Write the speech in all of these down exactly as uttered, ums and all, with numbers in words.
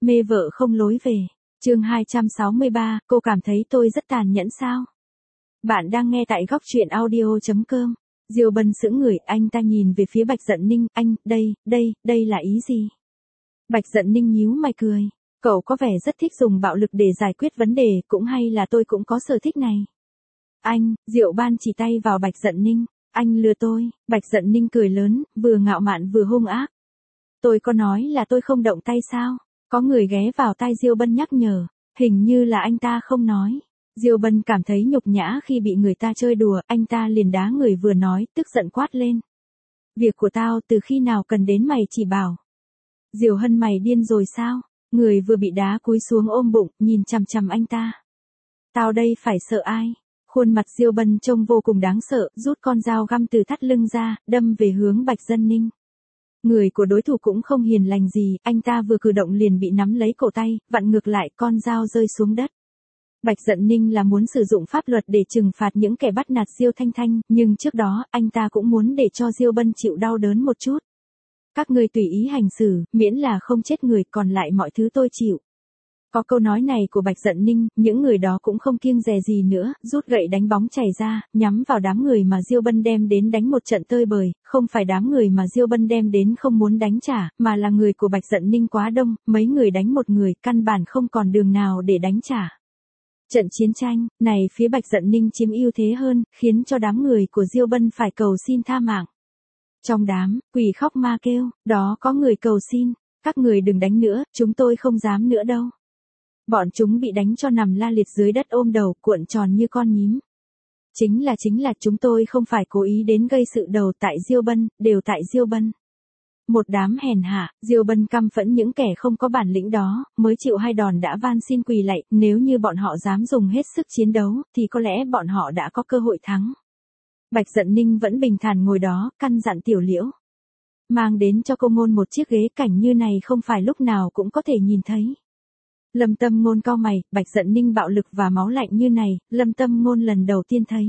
Mê vợ không lối về. Chương hai trăm sáu mươi ba, cô cảm thấy tôi rất tàn nhẫn sao? Bạn đang nghe tại góc truyện audio chấm com. Diêu Bân sững người, anh ta nhìn về phía Bạch Dận Ninh, anh, đây, đây, đây là ý gì? Bạch Dận Ninh nhíu mày cười, cậu có vẻ rất thích dùng bạo lực để giải quyết vấn đề, cũng hay là tôi cũng có sở thích này. Anh, Diệu Ban chỉ tay vào Bạch Dận Ninh, anh lừa tôi. Bạch Dận Ninh cười lớn, vừa ngạo mạn vừa hung ác. Tôi có nói là tôi không động tay sao? Có người ghé vào tai Diêu Bân nhắc nhở, hình như là anh ta không nói. Diêu Bân cảm thấy nhục nhã khi bị người ta chơi đùa, anh ta liền đá người vừa nói, tức giận quát lên. Việc của tao từ khi nào cần đến mày chỉ bảo. Diều Hân mày điên rồi sao? Người vừa bị đá cúi xuống ôm bụng, nhìn chằm chằm anh ta. Tao đây phải sợ ai? Khuôn mặt Diêu Bân trông vô cùng đáng sợ, rút con dao găm từ thắt lưng ra, đâm về hướng Bạch Dận Ninh. Người của đối thủ cũng không hiền lành gì, anh ta vừa cử động liền bị nắm lấy cổ tay, vặn ngược lại, con dao rơi xuống đất. Bạch Dận Ninh là muốn sử dụng pháp luật để trừng phạt những kẻ bắt nạt Diêu Thanh Thanh, nhưng trước đó, anh ta cũng muốn để cho Diêu Bân chịu đau đớn một chút. Các ngươi tùy ý hành xử, miễn là không chết người, còn lại mọi thứ tôi chịu. Có câu nói này của Bạch Dận Ninh, những người đó cũng không kiêng dè gì nữa, rút gậy đánh bóng chảy ra, nhắm vào đám người mà Diêu Bân đem đến đánh một trận tơi bời, không phải đám người mà Diêu Bân đem đến không muốn đánh trả, mà là người của Bạch Dận Ninh quá đông, mấy người đánh một người, căn bản không còn đường nào để đánh trả. Trận chiến tranh này phía Bạch Dận Ninh chiếm ưu thế hơn, khiến cho đám người của Diêu Bân phải cầu xin tha mạng. Trong đám, quỷ khóc ma kêu, đó có người cầu xin, các người đừng đánh nữa, chúng tôi không dám nữa đâu. Bọn chúng bị đánh cho nằm la liệt dưới đất ôm đầu, cuộn tròn như con nhím. Chính là chính là chúng tôi không phải cố ý đến gây sự đầu tại Diêu Bân, đều tại Diêu Bân. Một đám hèn hạ, Diêu Bân căm phẫn những kẻ không có bản lĩnh đó, mới chịu hai đòn đã van xin quỳ lạy, nếu như bọn họ dám dùng hết sức chiến đấu, thì có lẽ bọn họ đã có cơ hội thắng. Bạch Dận Ninh vẫn bình thản ngồi đó, căn dặn Tiểu Liễu. Mang đến cho cô Ngôn một chiếc ghế, cảnh như này không phải lúc nào cũng có thể nhìn thấy. Lâm Tâm Ngôn cau mày, Bạch Dận Ninh bạo lực và máu lạnh như này, Lâm Tâm Ngôn lần đầu tiên thấy.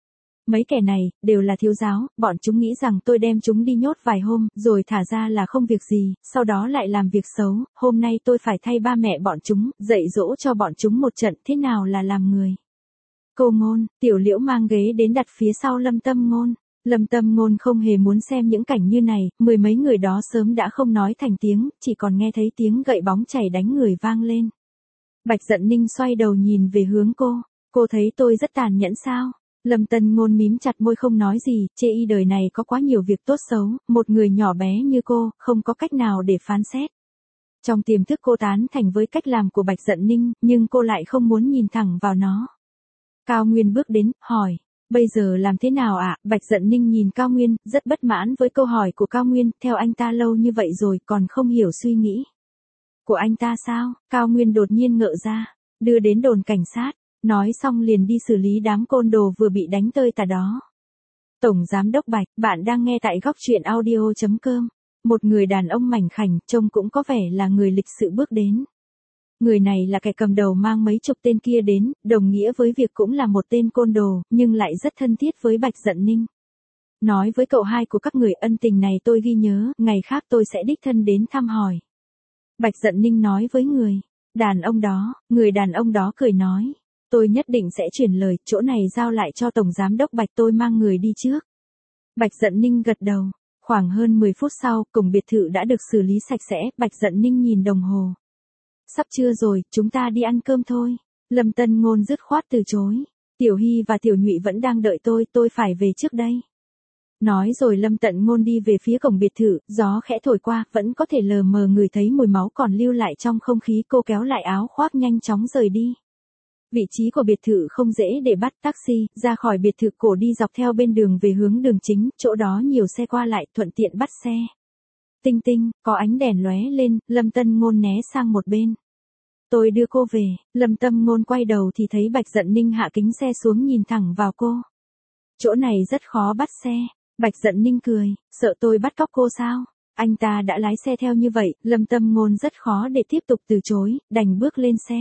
Mấy kẻ này, đều là thiếu giáo, bọn chúng nghĩ rằng tôi đem chúng đi nhốt vài hôm, rồi thả ra là không việc gì, sau đó lại làm việc xấu, hôm nay tôi phải thay ba mẹ bọn chúng, dạy dỗ cho bọn chúng một trận, thế nào là làm người. Cô Ngôn, Tiểu Liễu mang ghế đến đặt phía sau Lâm Tâm Ngôn. Lâm Tâm Ngôn không hề muốn xem những cảnh như này, mười mấy người đó sớm đã không nói thành tiếng, chỉ còn nghe thấy tiếng gậy bóng chảy đánh người vang lên. Bạch Dận Ninh xoay đầu nhìn về hướng cô, cô thấy tôi rất tàn nhẫn sao? Lâm Tân Ngôn mím chặt môi không nói gì, chê y đời này có quá nhiều việc tốt xấu, một người nhỏ bé như cô, không có cách nào để phán xét. Trong tiềm thức cô tán thành với cách làm của Bạch Dận Ninh, nhưng cô lại không muốn nhìn thẳng vào nó. Cao Nguyên bước đến, hỏi, bây giờ làm thế nào ạ? À? Bạch Dận Ninh nhìn Cao Nguyên, rất bất mãn với câu hỏi của Cao Nguyên, theo anh ta lâu như vậy rồi còn không hiểu suy nghĩ của anh ta sao? Cao Nguyên đột nhiên ngỡ ra, đưa đến đồn cảnh sát, nói xong liền đi xử lý đám côn đồ vừa bị đánh tơi tả đó. Tổng Giám đốc Bạch, bạn đang nghe tại góc truyện audio chấm com. Một người đàn ông mảnh khảnh, trông cũng có vẻ là người lịch sự bước đến. Người này là kẻ cầm đầu mang mấy chục tên kia đến, đồng nghĩa với việc cũng là một tên côn đồ, nhưng lại rất thân thiết với Bạch Dận Ninh. Nói với cậu hai của các người, ân tình này tôi ghi nhớ, ngày khác tôi sẽ đích thân đến thăm hỏi. Bạch Dận Ninh nói với người đàn ông đó, người đàn ông đó cười nói, tôi nhất định sẽ chuyển lời, chỗ này giao lại cho Tổng Giám đốc Bạch, tôi mang người đi trước. Bạch Dận Ninh gật đầu, khoảng hơn mười phút sau, cổng biệt thự đã được xử lý sạch sẽ, Bạch Dận Ninh nhìn đồng hồ. Sắp trưa rồi, chúng ta đi ăn cơm thôi. Lâm Tân Ngôn dứt khoát từ chối. Tiểu Hy và Tiểu Nhụy vẫn đang đợi tôi, tôi phải về trước đây. Nói rồi Lâm Tận Ngôn đi về phía cổng biệt thự, gió khẽ thổi qua, vẫn có thể lờ mờ ngửi thấy mùi máu còn lưu lại trong không khí, cô kéo lại áo khoác nhanh chóng rời đi. Vị trí của biệt thự không dễ để bắt taxi, ra khỏi biệt thự cổ đi dọc theo bên đường về hướng đường chính, chỗ đó nhiều xe qua lại, thuận tiện bắt xe. Tinh tinh, có ánh đèn lóe lên, Lâm Tân Ngôn né sang một bên. Tôi đưa cô về. Lâm Tâm Ngôn quay đầu thì thấy Bạch Dận Ninh hạ kính xe xuống nhìn thẳng vào cô. Chỗ này rất khó bắt xe. Bạch Dận Ninh cười, sợ tôi bắt cóc cô sao? Anh ta đã lái xe theo như vậy, Lâm Tâm Ngôn rất khó để tiếp tục từ chối, đành bước lên xe.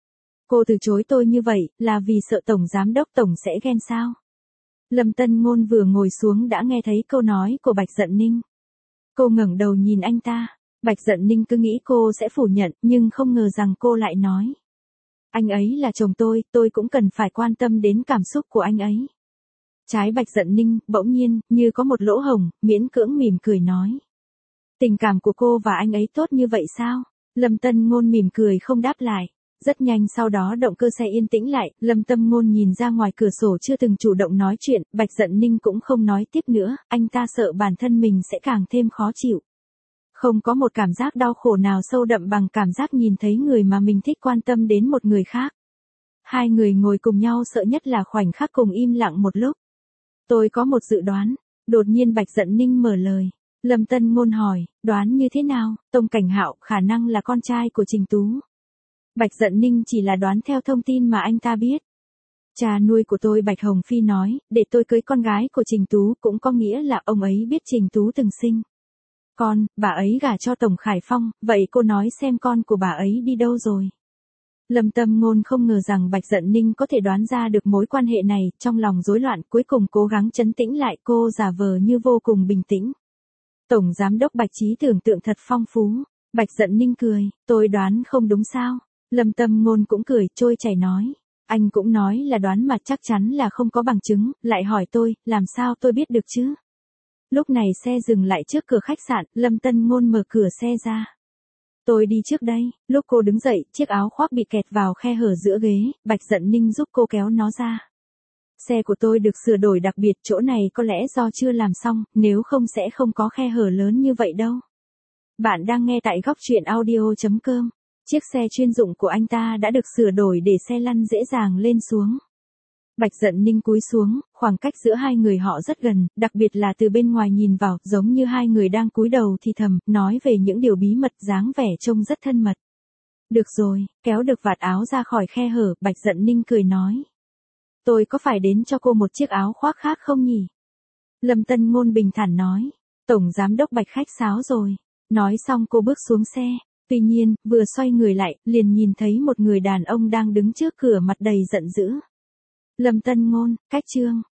Cô từ chối tôi như vậy, là vì sợ Tổng Giám đốc Tổng sẽ ghen sao? Lâm Tân Ngôn vừa ngồi xuống đã nghe thấy câu nói của Bạch Dận Ninh. Cô ngẩng đầu nhìn anh ta. Bạch Dận Ninh cứ nghĩ cô sẽ phủ nhận, nhưng không ngờ rằng cô lại nói. Anh ấy là chồng tôi, tôi cũng cần phải quan tâm đến cảm xúc của anh ấy. Trái Bạch Dận Ninh, bỗng nhiên, như có một lỗ hổng, miễn cưỡng mỉm cười nói. Tình cảm của cô và anh ấy tốt như vậy sao? Lâm Tân Ngôn mỉm cười không đáp lại. Rất nhanh sau đó động cơ xe yên tĩnh lại, Lâm Tâm Ngôn nhìn ra ngoài cửa sổ chưa từng chủ động nói chuyện, Bạch Dận Ninh cũng không nói tiếp nữa, anh ta sợ bản thân mình sẽ càng thêm khó chịu. Không có một cảm giác đau khổ nào sâu đậm bằng cảm giác nhìn thấy người mà mình thích quan tâm đến một người khác. Hai người ngồi cùng nhau sợ nhất là khoảnh khắc cùng im lặng một lúc. Tôi có một dự đoán, đột nhiên Bạch Dận Ninh mở lời. Lâm Tân Ngôn hỏi, đoán như thế nào? Tông Cảnh Hạo khả năng là con trai của Trình Tú. Bạch Dận Ninh chỉ là đoán theo thông tin mà anh ta biết. Cha nuôi của tôi Bạch Hồng Phi nói, để tôi cưới con gái của Trình Tú cũng có nghĩa là ông ấy biết Trình Tú từng sinh con, bà ấy gả cho Tổng Khải Phong, vậy cô nói xem con của bà ấy đi đâu rồi. Lâm Tâm Ngôn không ngờ rằng Bạch Dận Ninh có thể đoán ra được mối quan hệ này, trong lòng rối loạn cuối cùng cố gắng trấn tĩnh lại, cô giả vờ như vô cùng bình tĩnh. Tổng Giám đốc Bạch trí tưởng tượng thật phong phú. Bạch Dận Ninh cười, tôi đoán không đúng sao. Lâm Tâm Ngôn cũng cười, trôi chảy nói. Anh cũng nói là đoán mà chắc chắn là không có bằng chứng, lại hỏi tôi, làm sao tôi biết được chứ? Lúc này xe dừng lại trước cửa khách sạn, Lâm Tân Ngôn mở cửa xe ra. Tôi đi trước đây, lúc cô đứng dậy, chiếc áo khoác bị kẹt vào khe hở giữa ghế, Bạch Dận Ninh giúp cô kéo nó ra. Xe của tôi được sửa đổi đặc biệt, chỗ này có lẽ do chưa làm xong, nếu không sẽ không có khe hở lớn như vậy đâu. Bạn đang nghe tại góc truyện audio chấm com. Chiếc xe chuyên dụng của anh ta đã được sửa đổi để xe lăn dễ dàng lên xuống. Bạch Dận Ninh cúi xuống, khoảng cách giữa hai người họ rất gần, đặc biệt là từ bên ngoài nhìn vào, giống như hai người đang cúi đầu thì thầm, nói về những điều bí mật, dáng vẻ trông rất thân mật. Được rồi, kéo được vạt áo ra khỏi khe hở, Bạch Dận Ninh cười nói. Tôi có phải đến cho cô một chiếc áo khoác khác không nhỉ? Lâm Tân Ngôn bình thản nói. Tổng Giám đốc Bạch khách sáo rồi. Nói xong cô bước xuống xe. Tuy nhiên, vừa xoay người lại, liền nhìn thấy một người đàn ông đang đứng trước cửa mặt đầy giận dữ. Lâm Tân Ngôn, cách chương.